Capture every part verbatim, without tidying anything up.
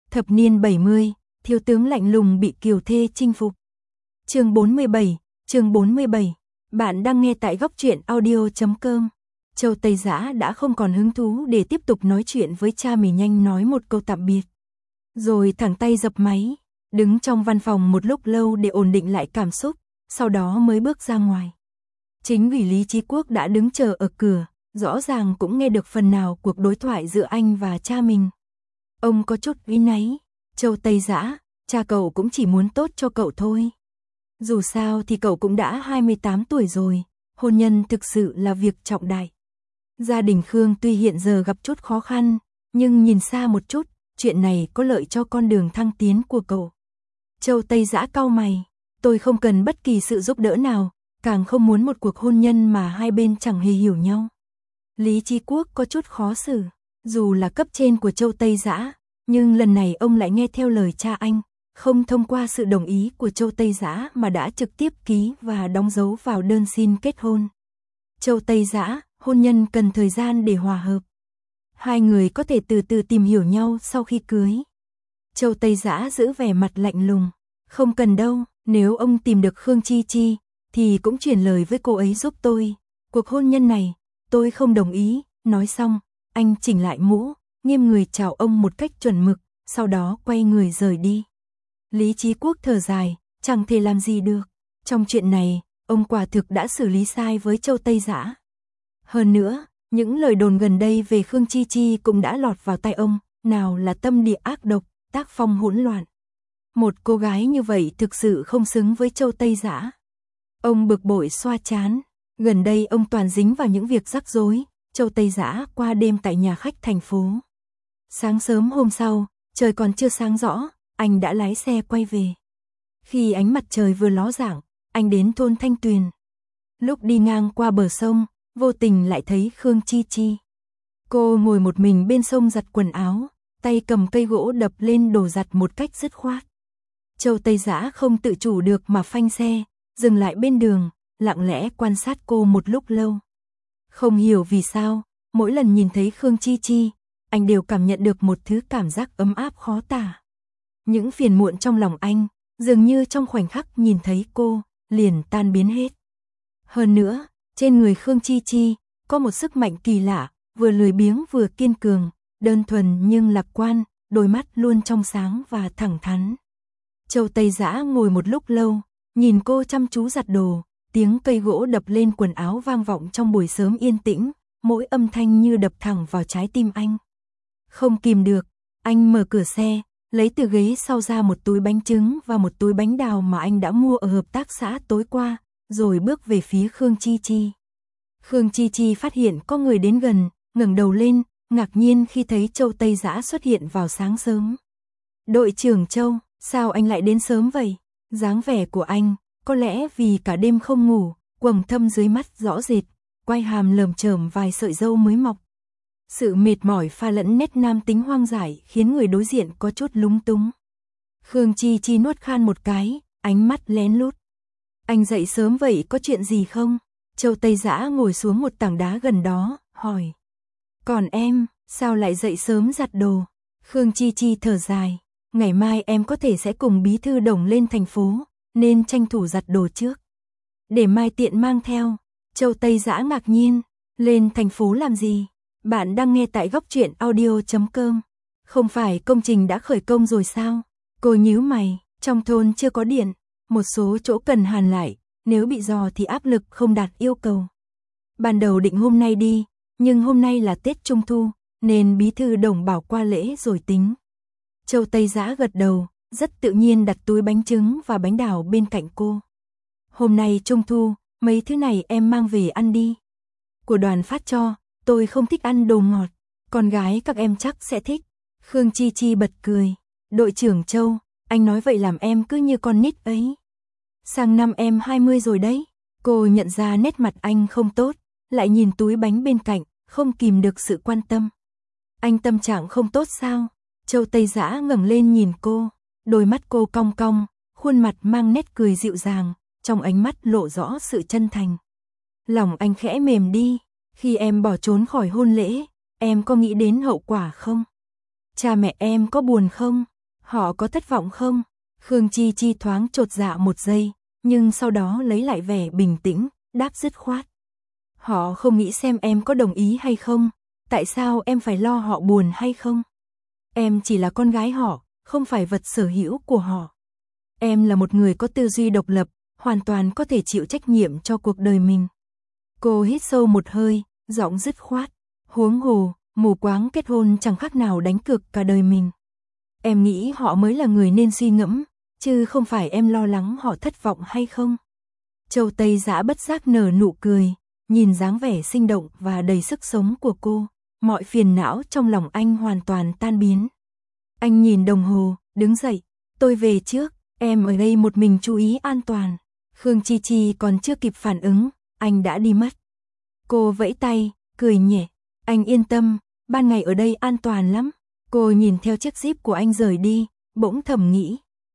Thập niên bảy mươi, thiếu tướng lạnh lùng bị kiều thê chinh phục. Chương bốn mươi bảy, chương bốn mươi bảy. Bạn đang nghe tại góc truyện audio chấm com. Châu Tây Dã đã không còn hứng thú để tiếp tục nói chuyện với cha mình, nhanh nói một câu tạm biệt. Rồi thẳng tay dập máy, đứng trong văn phòng một lúc lâu để ổn định lại cảm xúc, sau đó mới bước ra ngoài. Chính ủy Lý Chí Quốc đã đứng chờ ở cửa, rõ ràng cũng nghe được phần nào cuộc đối thoại giữa anh và cha mình. Ông có chút áy náy, Châu Tây Dã, cha cậu cũng chỉ muốn tốt cho cậu thôi. Dù sao thì cậu cũng đã hai mươi tám tuổi rồi, hôn nhân thực sự là việc trọng đại. Gia đình Khương tuy hiện giờ gặp chút khó khăn, nhưng nhìn xa một chút, chuyện này có lợi cho con đường thăng tiến của cậu. Châu Tây Dã cau mày, tôi không cần bất kỳ sự giúp đỡ nào, càng không muốn một cuộc hôn nhân mà hai bên chẳng hề hiểu nhau. Lý Chí Quốc có chút khó xử, dù là cấp trên của Châu Tây Dã, nhưng lần này ông lại nghe theo lời cha anh, không thông qua sự đồng ý của Châu Tây Dã mà đã trực tiếp ký và đóng dấu vào đơn xin kết hôn. Châu Tây Dã, hôn nhân cần thời gian để hòa hợp. Hai người có thể từ từ tìm hiểu nhau sau khi cưới. Châu Tây Dã giữ vẻ mặt lạnh lùng, không cần đâu, nếu ông tìm được Khương Chi Chi, thì cũng truyền lời với cô ấy giúp tôi. Cuộc hôn nhân này, tôi không đồng ý. Nói xong, anh chỉnh lại mũ, nghiêm người chào ông một cách chuẩn mực, sau đó quay người rời đi. Lý Chí Quốc thở dài, chẳng thể làm gì được. Trong chuyện này, ông quả thực đã xử lý sai với Châu Tây Dã. Hơn nữa, những lời đồn gần đây về Khương Chi Chi cũng đã lọt vào tai ông, nào là tâm địa ác độc, tác phong hỗn loạn. Một cô gái như vậy thực sự không xứng với Châu Tây Dã. Ông bực bội xoa trán, gần đây ông toàn dính vào những việc rắc rối. Châu Tây Dã qua đêm tại nhà khách thành phố. Sáng sớm hôm sau, trời còn chưa sáng rõ, anh đã lái xe quay về. Khi ánh mặt trời vừa ló dạng, anh đến thôn Thanh Tuyền. Lúc đi ngang qua bờ sông, vô tình lại thấy Khương Chi Chi. Cô ngồi một mình bên sông giặt quần áo, tay cầm cây gỗ đập lên đồ giặt một cách dứt khoát. Châu Tây Dã không tự chủ được mà phanh xe, dừng lại bên đường, lặng lẽ quan sát cô một lúc lâu. Không hiểu vì sao, mỗi lần nhìn thấy Khương Chi Chi, anh đều cảm nhận được một thứ cảm giác ấm áp khó tả. Những phiền muộn trong lòng anh, dường như trong khoảnh khắc nhìn thấy cô, liền tan biến hết. Hơn nữa, trên người Khương Chi Chi, có một sức mạnh kỳ lạ, vừa lười biếng vừa kiên cường, đơn thuần nhưng lạc quan, đôi mắt luôn trong sáng và thẳng thắn. Châu Tây Dã ngồi một lúc lâu, nhìn cô chăm chú giặt đồ, tiếng cây gỗ đập lên quần áo vang vọng trong buổi sớm yên tĩnh, mỗi âm thanh như đập thẳng vào trái tim anh. Không kìm được, anh mở cửa xe, lấy từ ghế sau ra một túi bánh trứng và một túi bánh đào mà anh đã mua ở hợp tác xã tối qua, rồi bước về phía Khương Chi Chi. Khương Chi Chi phát hiện có người đến gần, ngẩng đầu lên, ngạc nhiên khi thấy Châu Tây Dã xuất hiện vào sáng sớm. Đội trưởng Châu, sao anh lại đến sớm vậy? Dáng vẻ của anh, có lẽ vì cả đêm không ngủ, quầng thâm dưới mắt rõ rệt, quai hàm lởm chởm vài sợi râu mới mọc. Sự mệt mỏi pha lẫn nét nam tính hoang dại khiến người đối diện có chút lúng túng. Khương Chi Chi nuốt khan một cái, ánh mắt lén lút. Anh dậy sớm vậy có chuyện gì không? Châu Tây Dã ngồi xuống một tảng đá gần đó, hỏi. Còn em, sao lại dậy sớm giặt đồ? Khương Chi Chi thở dài, ngày mai em có thể sẽ cùng bí thư Đồng lên thành phố, nên tranh thủ giặt đồ trước. Để mai tiện mang theo. Châu Tây Dã ngạc nhiên, lên thành phố làm gì? Bạn đang nghe tại góc truyện audio chấm com. Không phải công trình đã khởi công rồi sao? Cô nhíu mày, trong thôn chưa có điện, một số chỗ cần hàn lại, nếu bị rò thì áp lực không đạt yêu cầu. Ban đầu định hôm nay đi, nhưng hôm nay là Tết Trung Thu, nên bí thư Đồng bảo qua lễ rồi tính. Châu Tây Dã gật đầu, rất tự nhiên đặt túi bánh trứng và bánh đào bên cạnh cô. Hôm nay Trung Thu, mấy thứ này em mang về ăn đi. Của đoàn phát cho, tôi không thích ăn đồ ngọt, con gái các em chắc sẽ thích. Khương Chi Chi bật cười, đội trưởng Châu, anh nói vậy làm em cứ như con nít ấy. Sang năm em hai mươi rồi đấy. Cô nhận ra nét mặt anh không tốt, lại nhìn túi bánh bên cạnh, không kìm được sự quan tâm. Anh tâm trạng không tốt sao? Châu Tây Dã ngẩng lên nhìn cô, đôi mắt cô cong cong, khuôn mặt mang nét cười dịu dàng, trong ánh mắt lộ rõ sự chân thành. Lòng anh khẽ mềm đi, khi em bỏ trốn khỏi hôn lễ, em có nghĩ đến hậu quả không? Cha mẹ em có buồn không? Họ có thất vọng không? Khương Chi Chi thoáng chột dạ một giây, nhưng sau đó lấy lại vẻ bình tĩnh, đáp dứt khoát. Họ không nghĩ xem em có đồng ý hay không, tại sao em phải lo họ buồn hay không? Em chỉ là con gái họ, không phải vật sở hữu của họ. Em là một người có tư duy độc lập, hoàn toàn có thể chịu trách nhiệm cho cuộc đời mình. Cô hít sâu một hơi, giọng dứt khoát. Huống hồ, mù quáng kết hôn chẳng khác nào đánh cược cả đời mình. Em nghĩ họ mới là người nên suy ngẫm, chứ không phải em lo lắng họ thất vọng hay không. Châu Tây Dã bất giác nở nụ cười, nhìn dáng vẻ sinh động và đầy sức sống của cô, mọi phiền não trong lòng anh hoàn toàn tan biến. Anh nhìn đồng hồ, đứng dậy, tôi về trước, em ở đây một mình chú ý an toàn. Khương Chi Chi còn chưa kịp phản ứng, anh đã đi mất. Cô vẫy tay, cười nhẹ, anh yên tâm, ban ngày ở đây an toàn lắm. Cô nhìn theo chiếc Jeep của anh rời đi, bỗng thầm nghĩ.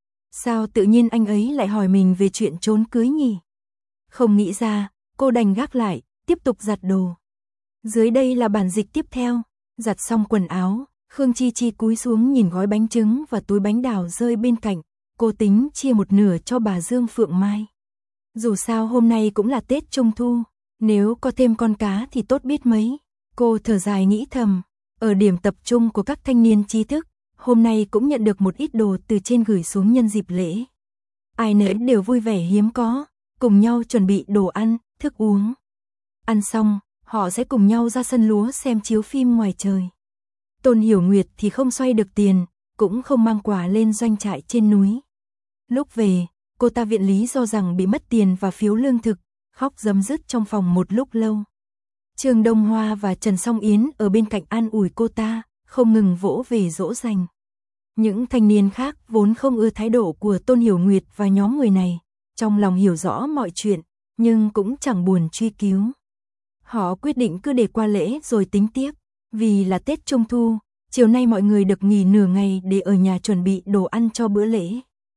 Sao tự nhiên anh ấy lại hỏi mình về chuyện trốn cưới nhỉ? Không nghĩ ra, cô đành gác lại, tiếp tục giặt đồ. Dưới đây là bản dịch tiếp theo. Giặt xong quần áo, Khương Chi Chi cúi xuống nhìn gói bánh trứng và túi bánh đào rơi bên cạnh. Cô tính chia một nửa cho bà Dương Phượng Mai. Dù sao hôm nay cũng là Tết Trung Thu, nếu có thêm con cá thì tốt biết mấy. Cô thở dài nghĩ thầm, ở điểm tập trung của các thanh niên trí thức, hôm nay cũng nhận được một ít đồ từ trên gửi xuống nhân dịp lễ. Ai nấy đều vui vẻ hiếm có, cùng nhau chuẩn bị đồ ăn, thức uống. Ăn xong, họ sẽ cùng nhau ra sân lúa xem chiếu phim ngoài trời. Tôn Hiểu Nguyệt thì không xoay được tiền, cũng không mang quà lên doanh trại trên núi. Lúc về, cô ta viện lý do rằng bị mất tiền và phiếu lương thực, khóc rấm rứt trong phòng một lúc lâu. Trương Đông Hoa và Trần Song Yến ở bên cạnh an ủi cô ta, không ngừng vỗ về dỗ dành. Những thanh niên khác vốn không ưa thái độ của Tôn Hiểu Nguyệt và nhóm người này, trong lòng hiểu rõ mọi chuyện, nhưng cũng chẳng buồn truy cứu. Họ quyết định cứ để qua lễ rồi tính tiếp, vì là Tết Trung Thu, chiều nay mọi người được nghỉ nửa ngày để ở nhà chuẩn bị đồ ăn cho bữa lễ.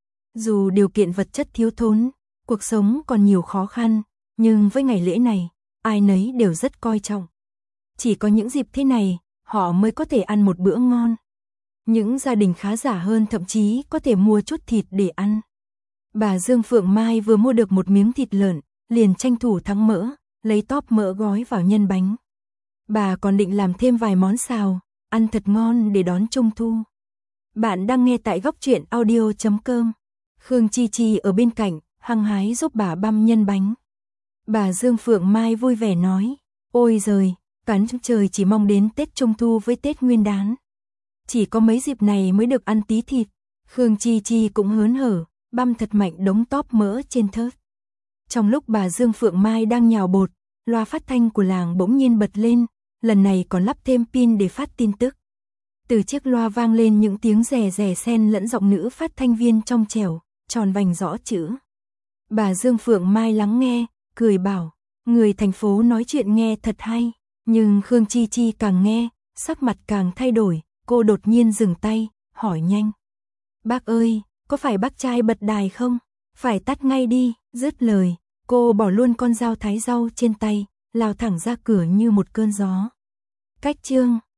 Dù điều kiện vật chất thiếu thốn, cuộc sống còn nhiều khó khăn, nhưng với ngày lễ này, ai nấy đều rất coi trọng. Chỉ có những dịp thế này, họ mới có thể ăn một bữa ngon. Những gia đình khá giả hơn thậm chí có thể mua chút thịt để ăn. Bà Dương Phượng Mai vừa mua được một miếng thịt lợn, liền tranh thủ thắng mỡ, lấy tóp mỡ gói vào nhân bánh. Bà còn định làm thêm vài món xào, ăn thật ngon để đón Trung Thu. Bạn đang nghe tại góc truyện audio chấm com. Khương Chi Chi ở bên cạnh, hăng hái giúp bà băm nhân bánh. Bà Dương Phượng Mai vui vẻ nói, ôi giời, cắn trời chỉ mong đến Tết Trung Thu với Tết Nguyên Đán. Chỉ có mấy dịp này mới được ăn tí thịt. Khương Chi Chi cũng hớn hở, băm thật mạnh đống tóp mỡ trên thớt. Trong lúc bà Dương Phượng Mai đang nhào bột, loa phát thanh của làng bỗng nhiên bật lên, lần này còn lắp thêm pin để phát tin tức. Từ chiếc loa vang lên những tiếng rè rè xen lẫn giọng nữ phát thanh viên trong trẻo, tròn vành rõ chữ. Bà Dương Phượng Mai lắng nghe, cười bảo, người thành phố nói chuyện nghe thật hay, nhưng Khương Chi Chi càng nghe, sắc mặt càng thay đổi, cô đột nhiên dừng tay, hỏi nhanh. Bác ơi, có phải bác trai bật đài không? Phải tắt ngay đi, dứt lời, cô bỏ luôn con dao thái rau trên tay, lao thẳng ra cửa như một cơn gió. Cách chương